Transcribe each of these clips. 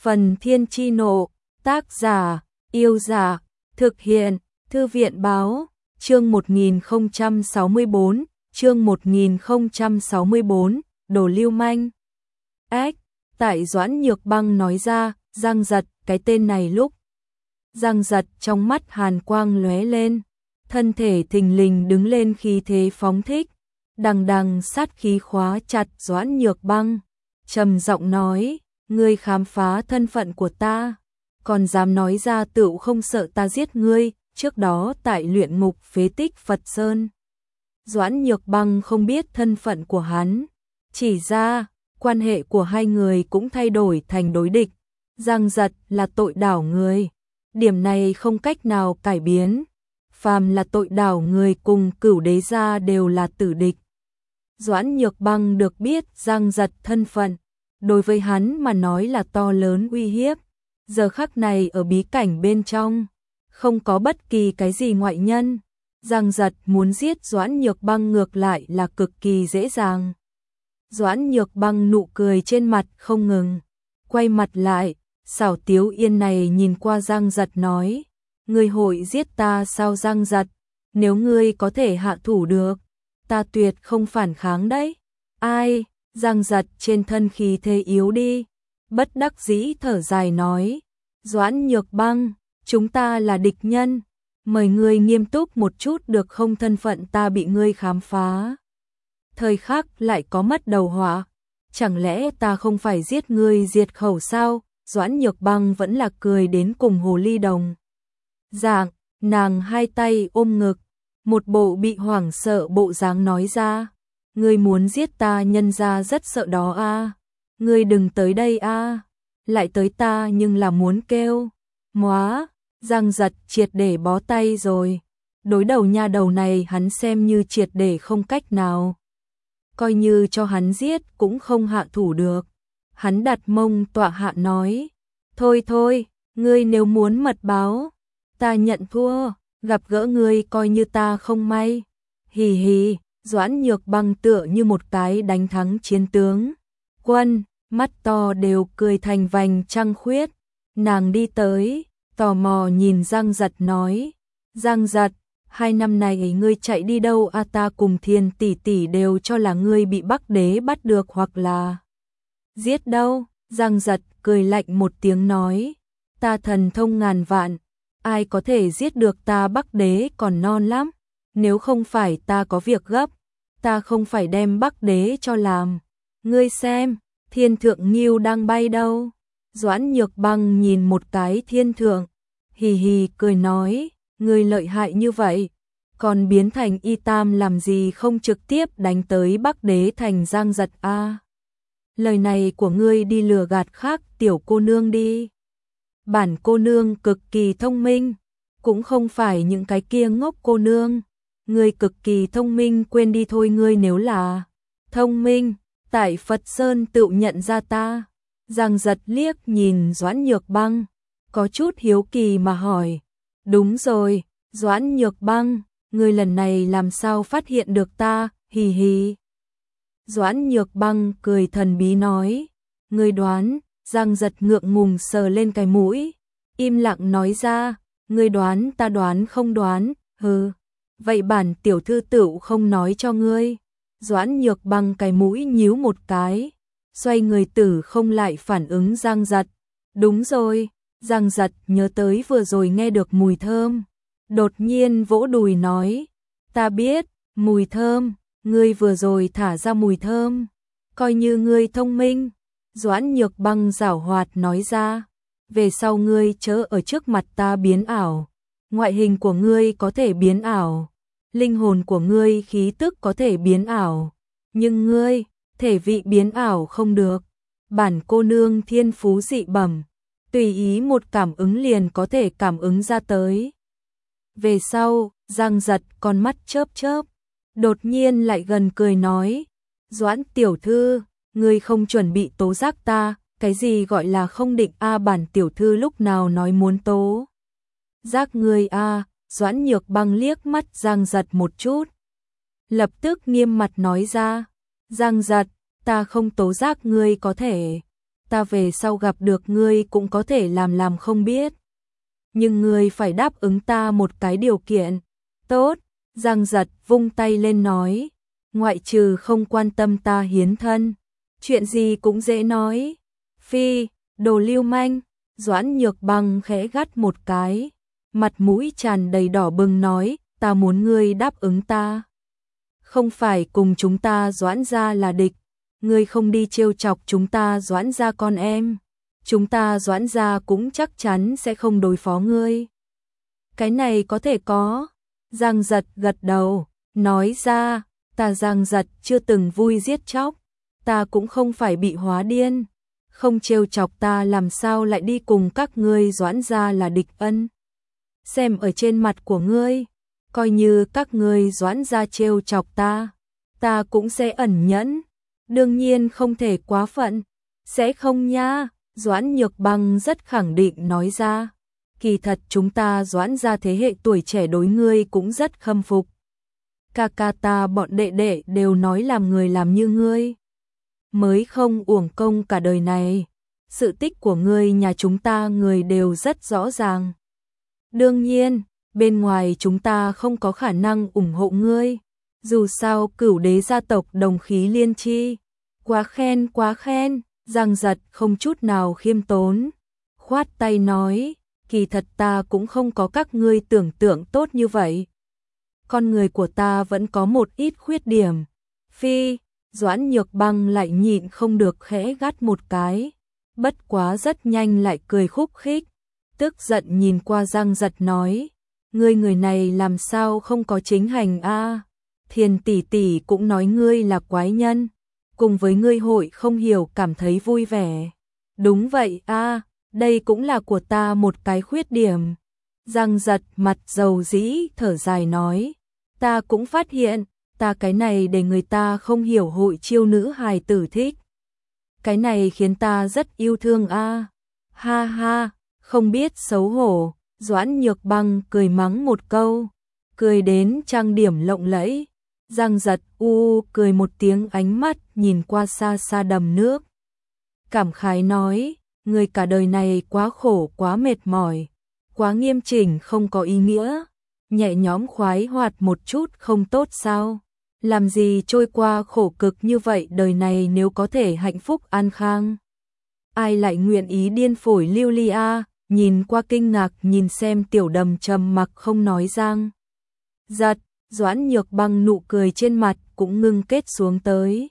Phần Thiên Chi Nộ, tác giả, Yêu Giả, thực hiện, Thư viện Báo, chương 1064, chương 1064, Đồ Lưu Manh. Ách, tại Doãn Nhược Băng nói ra, Giang Giật, cái tên này lúc. Giang Giật trong mắt hàn quang lóe lên, thân thể thình lình đứng lên khí thế phóng thích, đằng đằng sát khí khóa chặt Doãn Nhược Băng, trầm giọng nói, ngươi khám phá thân phận của ta, còn dám nói ra tựu không sợ ta giết ngươi, trước đó tại luyện ngục phế tích Phật Sơn. Doãn Nhược Băng không biết thân phận của hắn, chỉ ra, quan hệ của hai người cũng thay đổi thành đối địch, Giang Giật là tội đảo người, điểm này không cách nào cải biến, phàm là tội đảo người cùng Cửu Đế gia đều là tử địch. Doãn Nhược Băng được biết Giang Giật thân phận, đối với hắn mà nói là to lớn uy hiếp, giờ khắc này ở bí cảnh bên trong, không có bất kỳ cái gì ngoại nhân, Giang Giật muốn giết Doãn Nhược Băng ngược lại là cực kỳ dễ dàng. Doãn Nhược Băng nụ cười trên mặt không ngừng, quay mặt lại, xảo Tiếu Yên này nhìn qua Giang Giật nói, ngươi hội giết ta sao Giang Giật, nếu ngươi có thể hạ thủ được, ta tuyệt không phản kháng đấy. Ai? Giang Giật trên thân khí thế yếu đi, bất đắc dĩ thở dài nói, Doãn Nhược Băng, chúng ta là địch nhân, mời ngươi nghiêm túc một chút được không, thân phận ta bị ngươi khám phá. Thời khắc lại có mất đầu họa, chẳng lẽ ta không phải giết ngươi diệt khẩu sao? Doãn Nhược Băng vẫn là cười đến cùng hồ ly đồng dạng, nàng hai tay ôm ngực, một bộ bị hoảng sợ bộ dáng nói ra, ngươi muốn giết ta nhân ra rất sợ đó a, ngươi đừng tới đây a, lại tới ta nhưng là muốn kêu. Móa, Giang Giật triệt để bó tay rồi, đối đầu nha đầu này hắn xem như triệt để không cách nào. Coi như cho hắn giết cũng không hạ thủ được. Hắn đặt mông tọa hạ nói, thôi thôi, ngươi nếu muốn mật báo, ta nhận thua, gặp gỡ ngươi coi như ta không may. Hì hì, Doãn Nhược Băng tựa như một cái đánh thắng chiến tướng. Quân, mắt to đều cười thành vành trăng khuyết. Nàng đi tới, tò mò nhìn Giang Giật nói, Giang Giật, 2 năm này ngươi chạy đi đâu a, ta cùng Thiên tỷ tỷ đều cho là ngươi bị Bắc Đế bắt được hoặc là giết đâu. Giang Giật cười lạnh một tiếng nói, ta thần thông ngàn vạn, ai có thể giết được ta, Bắc Đế còn non lắm, nếu không phải ta có việc gấp, ta không phải đem Bắc Đế cho làm. Ngươi xem, thiên thượng nghiêu đang bay đâu. Doãn Nhược Băng nhìn một cái thiên thượng, hì hì cười nói, ngươi lợi hại như vậy, còn biến thành y tam làm gì không trực tiếp đánh tới Bắc Đế thành. Giang Giật a, lời này của ngươi đi lừa gạt khác tiểu cô nương đi. Bản cô nương cực kỳ thông minh, cũng không phải những cái kia ngốc cô nương. Ngươi cực kỳ thông minh, quên đi thôi, ngươi nếu là thông minh, tại Phật Sơn tự nhận ra ta. Giang Giật liếc nhìn Doãn Nhược Băng, có chút hiếu kỳ mà hỏi, đúng rồi, Doãn Nhược Băng, ngươi lần này làm sao phát hiện được ta, hì hì. Doãn Nhược Băng cười thần bí nói, ngươi đoán. Giang Giật ngượng ngùng sờ lên cái mũi, im lặng nói ra, ngươi đoán ta đoán không đoán, hừ, vậy bản tiểu thư tựu không nói cho ngươi. Doãn Nhược Băng cái mũi nhíu một cái, xoay người tử không lại phản ứng Giang Giật. Đúng rồi, Giang Giật nhớ tới vừa rồi nghe được mùi thơm, đột nhiên vỗ đùi nói, ta biết, mùi thơm, ngươi vừa rồi thả ra mùi thơm, coi như ngươi thông minh. Doãn Nhược Băng giảo hoạt nói ra, về sau ngươi chớ ở trước mặt ta biến ảo, ngoại hình của ngươi có thể biến ảo, linh hồn của ngươi khí tức có thể biến ảo, nhưng ngươi, thể vị biến ảo không được. Bản cô nương thiên phú dị bẩm, tùy ý một cảm ứng liền có thể cảm ứng ra tới. Về sau, Giang Giật con mắt chớp chớp, đột nhiên lại gần cười nói, Doãn tiểu thư, ngươi không chuẩn bị tố giác ta, cái gì gọi là không định a, bản tiểu thư lúc nào nói muốn tố giác ngươi a. Doãn Nhược Băng liếc mắt Giang Giật một chút, lập tức nghiêm mặt nói ra, Giang Giật, ta không tố giác ngươi có thể, ta về sau gặp được ngươi cũng có thể làm không biết. Nhưng ngươi phải đáp ứng ta một cái điều kiện. Tốt, Giang Giật vung tay lên nói, ngoại trừ không quan tâm ta hiến thân, chuyện gì cũng dễ nói. Phi, đồ lưu manh, Doãn Nhược Băng khẽ gắt một cái, mặt mũi tràn đầy đỏ bừng nói, ta muốn ngươi đáp ứng ta. Không phải cùng chúng ta Doãn gia là địch, ngươi không đi trêu chọc chúng ta Doãn gia con em, chúng ta Doãn gia cũng chắc chắn sẽ không đối phó ngươi. Cái này có thể có. Giang Giật gật đầu, nói ra, ta Giang Giật chưa từng vui giết chóc, ta cũng không phải bị hóa điên, không trêu chọc ta làm sao lại đi cùng các ngươi Doãn gia là địch ân. Xem ở trên mặt của ngươi, coi như các ngươi Doãn gia trêu chọc ta cũng sẽ ẩn nhẫn, đương nhiên không thể quá phận, sẽ không nha, Doãn Nhược Băng rất khẳng định nói ra. Kỳ thật chúng ta Doãn gia thế hệ tuổi trẻ đối ngươi cũng rất khâm phục. Ca ca ta bọn đệ đệ đều nói làm người làm như ngươi, mới không uổng công cả đời này. Sự tích của ngươi nhà chúng ta người đều rất rõ ràng. Đương nhiên, bên ngoài chúng ta không có khả năng ủng hộ ngươi. Dù sao Cửu đế gia tộc đồng khí liên chi. Quá khen, Giang Giật không chút nào khiêm tốn. Khoát tay nói, kỳ thật ta cũng không có các ngươi tưởng tượng tốt như vậy. Con người của ta vẫn có một ít khuyết điểm. Phi, Doãn Nhược Băng lại nhịn không được khẽ gắt một cái. Bất quá rất nhanh lại cười khúc khích. Tức giận nhìn qua Giang Giật nói, ngươi người này làm sao không có chính hành a? Thiền tỷ tỷ cũng nói ngươi là quái nhân, cùng với ngươi hội không hiểu cảm thấy vui vẻ. Đúng vậy a, đây cũng là của ta một cái khuyết điểm. Giang Giật mặt dầu dĩ thở dài nói, ta cũng phát hiện, ta cái này để người ta không hiểu hội chiêu nữ hài tử thích. Cái này khiến ta rất yêu thương a. Ha ha, không biết xấu hổ, Doãn Nhược Băng cười mắng một câu, cười đến trang điểm lộng lẫy. Giang Giật cười một tiếng, ánh mắt nhìn qua xa xa đầm nước. Cảm khái nói, người cả đời này quá khổ quá mệt mỏi, quá nghiêm chỉnh không có ý nghĩa, nhẹ nhõm khoái hoạt một chút không tốt sao? Làm gì trôi qua khổ cực như vậy, đời này nếu có thể hạnh phúc an khang, ai lại nguyện ý điên phổi lưu ly a? Nhìn qua kinh ngạc nhìn xem tiểu đầm trầm mặc không nói Giang Giật, Doãn Nhược Băng nụ cười trên mặt cũng ngưng kết xuống tới.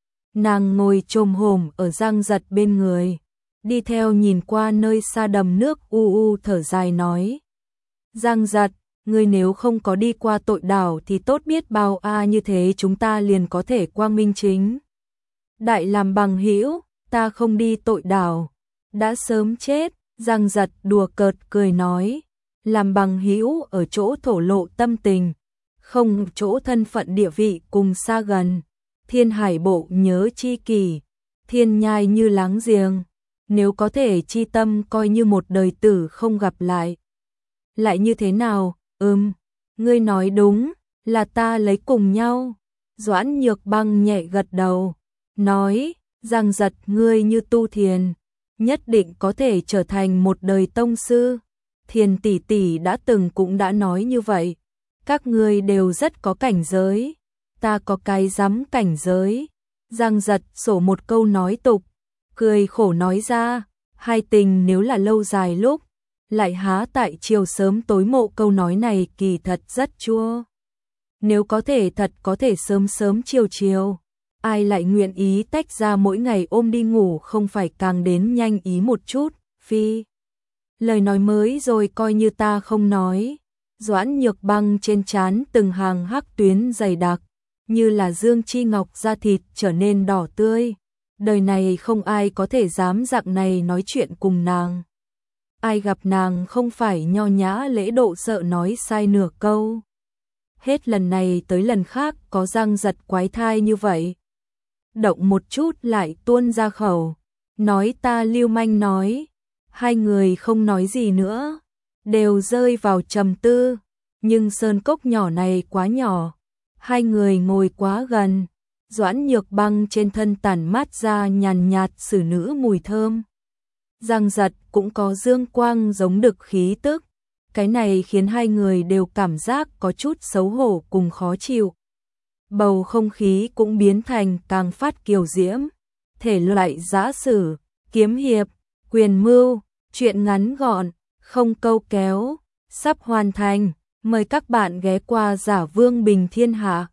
Nàng ngồi chồm hổm ở Giang Giật bên người, đi theo nhìn qua nơi xa đầm nước thở dài nói. Giang Giật, ngươi nếu không có đi qua tội đảo thì tốt biết bao a, như thế chúng ta liền có thể quang minh chính đại làm bằng hữu, ta không đi tội đảo, đã sớm chết. Giang Giật đùa cợt cười nói, làm bằng hữu ở chỗ thổ lộ tâm tình, không chỗ thân phận địa vị cùng xa gần. Thiên hải bộ nhớ chi kỷ, thiên nhai như láng giềng, nếu có thể chi tâm coi như một đời tử không gặp lại. Lại như thế nào? Ngươi nói đúng, là ta lấy cùng nhau. Doãn Nhược Băng nhẹ gật đầu, nói, Giang Giật ngươi như tu thiền, nhất định có thể trở thành một đời tông sư. Thiền tỷ tỷ đã từng cũng đã nói như vậy, các ngươi đều rất có cảnh giới, ta có cái dám cảnh giới. Giang Giật sổ một câu nói tục, cười khổ nói ra, hai tình nếu là lâu dài lúc, lại há tại chiều sớm tối mộ, câu nói này kỳ thật rất chua. Nếu có thể thật có thể sớm sớm chiều chiều, ai lại nguyện ý tách ra mỗi ngày ôm đi ngủ, không phải càng đến nhanh ý một chút. Phi, lời nói mới rồi coi như ta không nói. Doãn Nhược Băng trên trán từng hàng hắc tuyến dày đặc, như là dương chi ngọc, da thịt trở nên đỏ tươi. Đời này không ai có thể dám dạng này nói chuyện cùng nàng. Ai gặp nàng không phải nho nhã lễ độ, sợ nói sai nửa câu. Hết lần này tới lần khác có Giang Giật quái thai như vậy, động một chút lại tuôn ra khẩu, nói ta lưu manh nói. Hai người không nói gì nữa, đều rơi vào trầm tư, nhưng sơn cốc nhỏ này quá nhỏ, hai người ngồi quá gần, Doãn Nhược Băng trên thân tản mát ra nhàn nhạt xử nữ mùi thơm. Giang Giật cũng có dương quang giống đực khí tức. Cái này khiến hai người đều cảm giác có chút xấu hổ cùng khó chịu. Bầu không khí cũng biến thành càng phát kiều diễm. Thể loại giã sử, kiếm hiệp, quyền mưu, truyện ngắn gọn, không câu kéo, sắp hoàn thành. Mời các bạn ghé qua Giả Vương Bình Thiên Hạ.